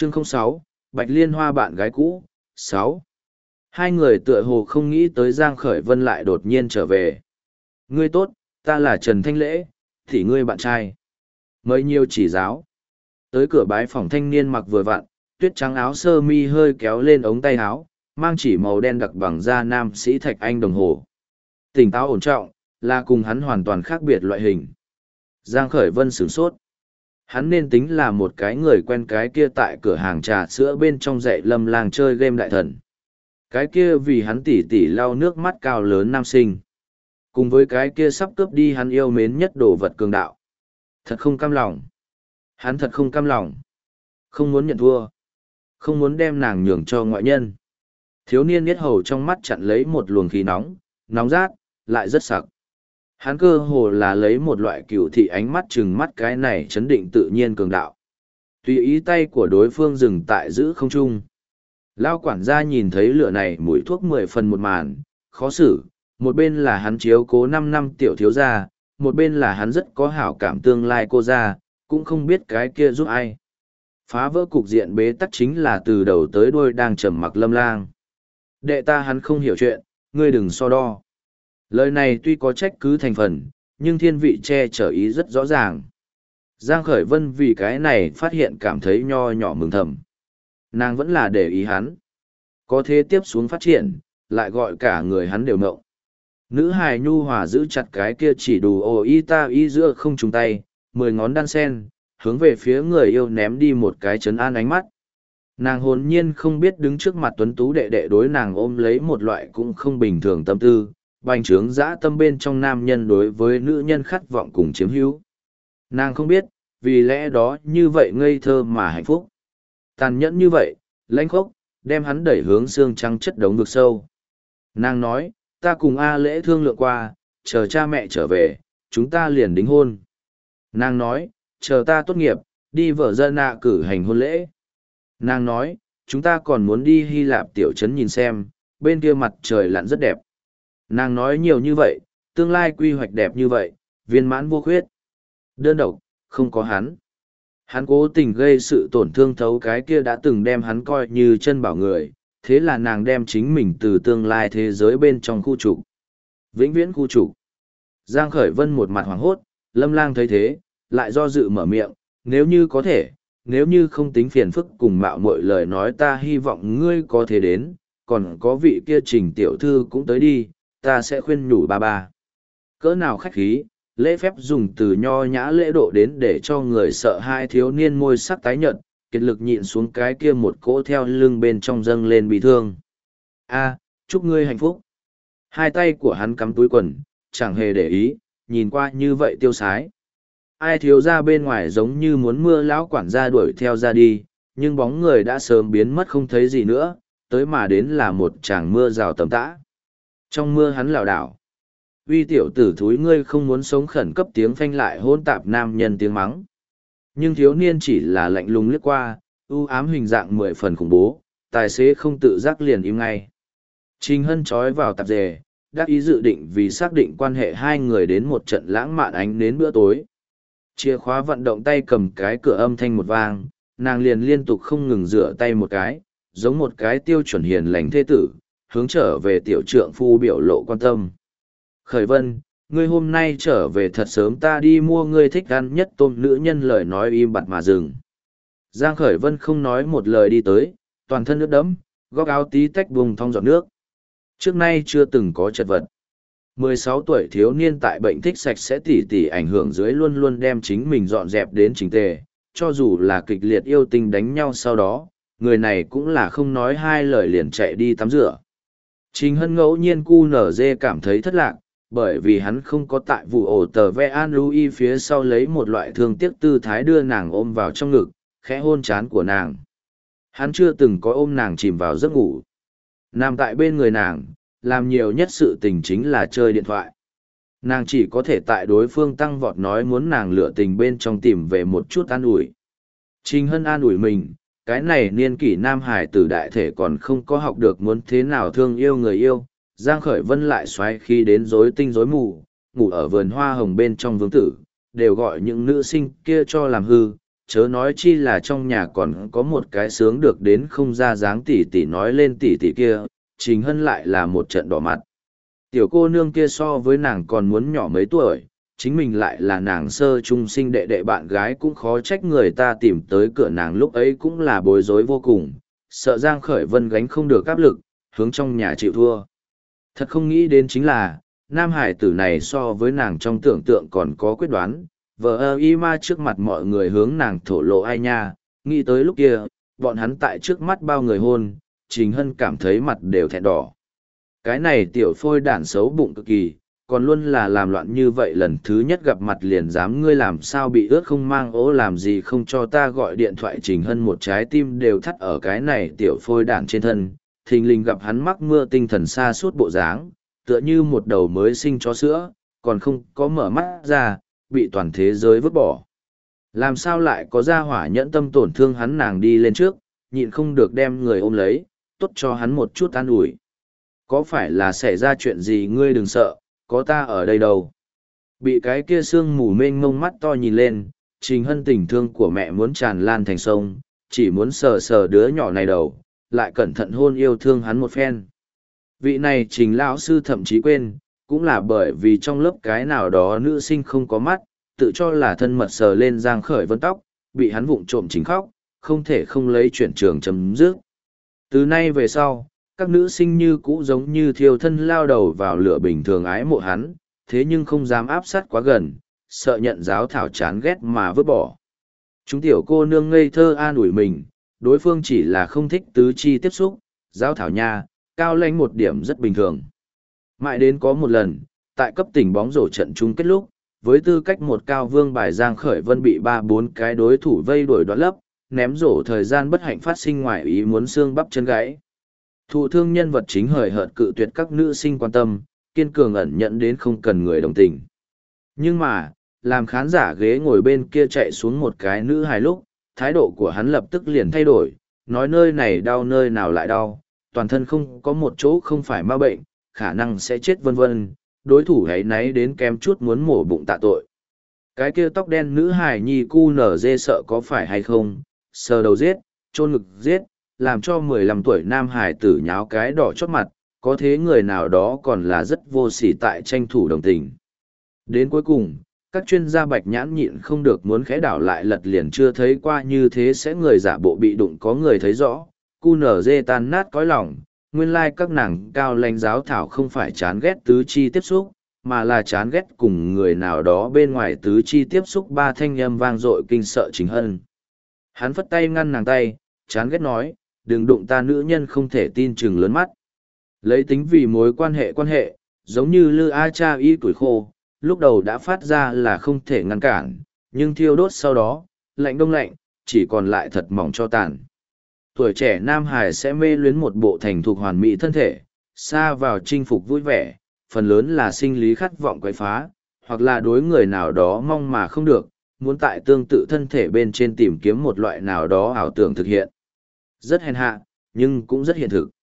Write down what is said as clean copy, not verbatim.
Chương 06, Bạch Liên Hoa bạn gái cũ, 6. Hai người tựa hồ không nghĩ tới Giang Khởi Vân lại đột nhiên trở về. Ngươi tốt, ta là Trần Thanh Lễ, thì ngươi bạn trai. Mời nhiều chỉ giáo. Tới cửa bái phòng thanh niên mặc vừa vặn, tuyết trắng áo sơ mi hơi kéo lên ống tay áo, mang chỉ màu đen đặc bằng da nam sĩ Thạch Anh đồng hồ. Tỉnh táo ổn trọng, là cùng hắn hoàn toàn khác biệt loại hình. Giang Khởi Vân sửng sốt. Hắn nên tính là một cái người quen cái kia tại cửa hàng trà sữa bên trong dạy Lâm Lang chơi game đại thần. Cái kia vì hắn tỉ tỉ lau nước mắt cao lớn nam sinh. Cùng với cái kia sắp cướp đi hắn yêu mến nhất đồ vật cường đạo. Thật không cam lòng. Hắn thật không cam lòng. Không muốn nhận thua. Không muốn đem nàng nhường cho ngoại nhân. Thiếu niên yết hầu trong mắt chặn lấy một luồng khí nóng, nóng rát, lại rất sặc. Hắn cơ hồ là lấy một loại cựu thị ánh mắt chừng mắt cái này chấn định tự nhiên cường đạo. Tùy ý tay của đối phương dừng tại giữ không trung. Lao quản gia nhìn thấy lửa này mùi thuốc 10 phần một màn, khó xử, một bên là hắn chiếu cố 5 năm tiểu thiếu gia, một bên là hắn rất có hảo cảm tương lai cô gia, cũng không biết cái kia giúp ai. Phá vỡ cục diện bế tắc chính là từ đầu tới đuôi đang trầm mặc Lâm Lang. Đệ ta hắn không hiểu chuyện, ngươi đừng so đo. Lời này tuy có trách cứ thành phần, nhưng thiên vị che chở ý rất rõ ràng. Giang Khởi Vân vì cái này phát hiện cảm thấy nho nhỏ mừng thầm. Nàng vẫn là để ý hắn. Có thế tiếp xuống phát triển, lại gọi cả người hắn đều ngộng. Nữ hài nhu hòa giữ chặt cái kia chỉ đủ ồ y ta y giữa không trùng tay, 10 ngón đan sen, hướng về phía người yêu ném đi một cái chấn an ánh mắt. Nàng hồn nhiên không biết đứng trước mặt tuấn tú đệ đệ đối nàng ôm lấy một loại cũng không bình thường tâm tư, bành trướng dã tâm bên trong nam nhân đối với nữ nhân khát vọng cùng chiếm hữu. Nàng không biết, vì lẽ đó như vậy ngây thơ mà hạnh phúc. Tàn nhẫn như vậy, lãnh khốc, đem hắn đẩy hướng xương trắng chất đống vực sâu. Nàng nói, ta cùng A Lễ thương lượng qua, chờ cha mẹ trở về, chúng ta liền đính hôn. Nàng nói, chờ ta tốt nghiệp, đi vợ dân cử hành hôn lễ. Nàng nói, chúng ta còn muốn đi Hy Lạp tiểu trấn nhìn xem, bên kia mặt trời lặn rất đẹp. Nàng nói nhiều như vậy, tương lai quy hoạch đẹp như vậy, viên mãn vô khuyết. Đơn độc, không có hắn. Hắn cố tình gây sự tổn thương thấu cái kia đã từng đem hắn coi như chân bảo người, thế là nàng đem chính mình từ tương lai thế giới bên trong khu trục. Vĩnh viễn khu trục. Giang Khởi Vân một mặt hoảng hốt, Lâm Lang thấy thế, lại do dự mở miệng, nếu như có thể, nếu như không tính phiền phức cùng mạo muội lời nói ta hy vọng ngươi có thể đến, còn có vị kia Trình tiểu thư cũng tới đi, ta sẽ khuyên nhủ ba ba. Cỡ nào khách khí, lễ phép dùng từ nho nhã lễ độ đến để cho người sợ hai thiếu niên môi sắc tái nhợt, kiệt lực nhịn xuống cái kia một cỗ theo lưng bên trong dâng lên bị thương. A, chúc ngươi hạnh phúc. Hai tay của hắn cắm túi quần, chẳng hề để ý, nhìn qua như vậy tiêu sái. Ai thiếu ra bên ngoài giống như muốn mưa lão quản gia đuổi theo ra đi, nhưng bóng người đã sớm biến mất không thấy gì nữa, tới mà đến là một tràng mưa rào tầm tã. Trong mưa hắn lảo đảo. Uy tiểu tử thúi ngươi không muốn sống khẩn cấp tiếng phanh lại hôn tạp nam nhân tiếng mắng. Nhưng thiếu niên chỉ là lạnh lùng liếc qua, u ám hình dạng 10 phần khủng bố, tài xế không tự giác liền im ngay. Trình Hân trói vào tạp dề, đắc ý dự định vì xác định quan hệ hai người đến một trận lãng mạn ánh đến bữa tối. Chìa khóa vận động tay cầm cái cửa âm thanh một vang, nàng liền liên tục không ngừng rửa tay một cái, giống một cái tiêu chuẩn hiền lành thế tử, hướng trở về tiểu trượng phu biểu lộ quan tâm. Khởi Vân, ngươi hôm nay trở về thật sớm ta đi mua ngươi thích ăn nhất tôm nữ nhân lời nói im bặt mà dừng. Giang Khởi Vân không nói một lời đi tới, toàn thân nước đẫm, góc áo tí tách vùng thong giọt nước. Trước nay chưa từng có chật vật. 16 tuổi thiếu niên tại bệnh thích sạch sẽ tỉ ảnh hưởng dưới luôn luôn đem chính mình dọn dẹp đến chỉnh tề, cho dù là kịch liệt yêu tình đánh nhau sau đó, người này cũng là không nói hai lời liền chạy đi tắm rửa. Trình Hân ngẫu nhiên cu nở dê cảm thấy thất lạc, bởi vì hắn không có tại vụ ổ tờ ve an Louis phía sau lấy một loại thương tiếc tư thái đưa nàng ôm vào trong ngực, khẽ hôn trán của nàng. Hắn chưa từng có ôm nàng chìm vào giấc ngủ. Nằm tại bên người nàng, làm nhiều nhất sự tình chính là chơi điện thoại. Nàng chỉ có thể tại đối phương tăng vọt nói muốn nàng lựa tình bên trong tìm về một chút an ủi. Trình Hân an ủi mình, cái này niên kỷ nam hải tử đại thể còn không có học được muốn thế nào thương yêu người yêu. Giang Khởi Vân lại xoáy khi đến rối tinh rối mù, ngủ ở vườn hoa hồng bên trong vương tử, đều gọi những nữ sinh kia cho làm hư, chớ nói chi là trong nhà còn có một cái sướng được đến không ra dáng tỷ tỷ nói lên tỷ tỷ kia, Trình Hân lại là một trận đỏ mặt. Tiểu cô nương kia so với nàng còn muốn nhỏ mấy tuổi, chính mình lại là nàng sơ trung sinh đệ đệ bạn gái, cũng khó trách người ta tìm tới cửa nàng lúc ấy cũng là bối rối vô cùng, sợ Giang Khởi Vân gánh không được áp lực, hướng trong nhà chịu thua. Thật không nghĩ đến chính là, nam hải tử này so với nàng trong tưởng tượng còn có quyết đoán, vợ y ma trước mặt mọi người hướng nàng thổ lộ ai nha, nghĩ tới lúc kia, bọn hắn tại trước mắt bao người hôn, Trình Hân cảm thấy mặt đều thẹn đỏ. Cái này tiểu phôi đản xấu bụng cực kỳ, còn luôn là làm loạn như vậy, lần thứ nhất gặp mặt liền dám ngươi làm sao bị ướt không mang ố làm gì không cho ta gọi điện thoại. Trình Hân một trái tim đều thắt ở cái này tiểu phôi đản trên thân, thình lình gặp hắn mắc mưa tinh thần xa suốt bộ dáng, tựa như một đầu mới sinh chó sữa, còn không có mở mắt ra, bị toàn thế giới vứt bỏ. Làm sao lại có gia hỏa nhẫn tâm tổn thương hắn, nàng đi lên trước, nhịn không được đem người ôm lấy, tốt cho hắn một chút an ủi. Có phải là xảy ra chuyện gì, ngươi đừng sợ, có ta ở đây đâu. Bị cái kia sương mù mênh mông mắt to nhìn lên, Trình Hân tình thương của mẹ muốn tràn lan thành sông, chỉ muốn sờ sờ đứa nhỏ này đầu, lại cẩn thận hôn yêu thương hắn một phen. Vị này Trình lão sư thậm chí quên, cũng là bởi vì trong lớp cái nào đó nữ sinh không có mắt, tự cho là thân mật sờ lên Giang Khởi Vân tóc, bị hắn vụng trộm chính khóc, không thể không lấy chuyển trường chấm dứt. Từ nay về sau, các nữ sinh như cũ giống như thiêu thân lao đầu vào lửa bình thường ái mộ hắn, thế nhưng không dám áp sát quá gần, sợ nhận giáo thảo chán ghét mà vứt bỏ. Chúng tiểu cô nương ngây thơ an ủi mình, đối phương chỉ là không thích tứ chi tiếp xúc, giáo thảo nha, cao lãnh một điểm rất bình thường. Mãi đến có một lần, tại cấp tỉnh bóng rổ trận chung kết lúc, với tư cách một cao vương bài Giang Khởi Vân bị 3-4 cái đối thủ vây đuổi đoạt lấp, ném rổ thời gian bất hạnh phát sinh ngoài ý muốn xương bắp chân gãy. Thụ thương nhân vật chính hời hợt cự tuyệt các nữ sinh quan tâm, kiên cường ẩn nhận đến không cần người đồng tình. Nhưng mà, làm khán giả ghế ngồi bên kia chạy xuống một cái nữ hài lúc, thái độ của hắn lập tức liền thay đổi, nói nơi này đau nơi nào lại đau, toàn thân không có một chỗ không phải ma bệnh, khả năng sẽ chết vân vân, đối thủ ấy náy đến kém chút muốn mổ bụng tạ tội. Cái kia tóc đen nữ hài nhi cu nở dê sợ có phải hay không, sờ đầu giết, chôn ngực giết, làm cho 15 tuổi nam hài tử nháo cái đỏ chót mặt, có thế người nào đó còn là rất vô sỉ tại tranh thủ đồng tình. Đến cuối cùng, các chuyên gia bạch nhãn nhịn không được muốn khẽ đảo lại lật liền chưa thấy qua như thế sẽ người giả bộ bị đụng có người thấy rõ, cu nở dê tan nát cõi lòng, nguyên lai các nàng cao lãnh giáo thảo không phải chán ghét tứ chi tiếp xúc, mà là chán ghét cùng người nào đó bên ngoài tứ chi tiếp xúc. Ba thanh âm vang dội kinh sợ Trình Hân. Hắn phất tay ngăn nàng tay, chán ghét nói, đừng đụng ta, nữ nhân không thể tin chừng lớn mắt. Lấy tính vì mối quan hệ, giống như lư a cha y tuổi khô, lúc đầu đã phát ra là không thể ngăn cản, nhưng thiêu đốt sau đó, lạnh đông lạnh, chỉ còn lại thật mỏng cho tàn. Tuổi trẻ nam hải sẽ mê luyến một bộ thành thục hoàn mỹ thân thể, xa vào chinh phục vui vẻ, phần lớn là sinh lý khát vọng quấy phá, hoặc là đối người nào đó mong mà không được, muốn tại tương tự thân thể bên trên tìm kiếm một loại nào đó ảo tưởng thực hiện. Rất hèn hạ, nhưng cũng rất hiện thực.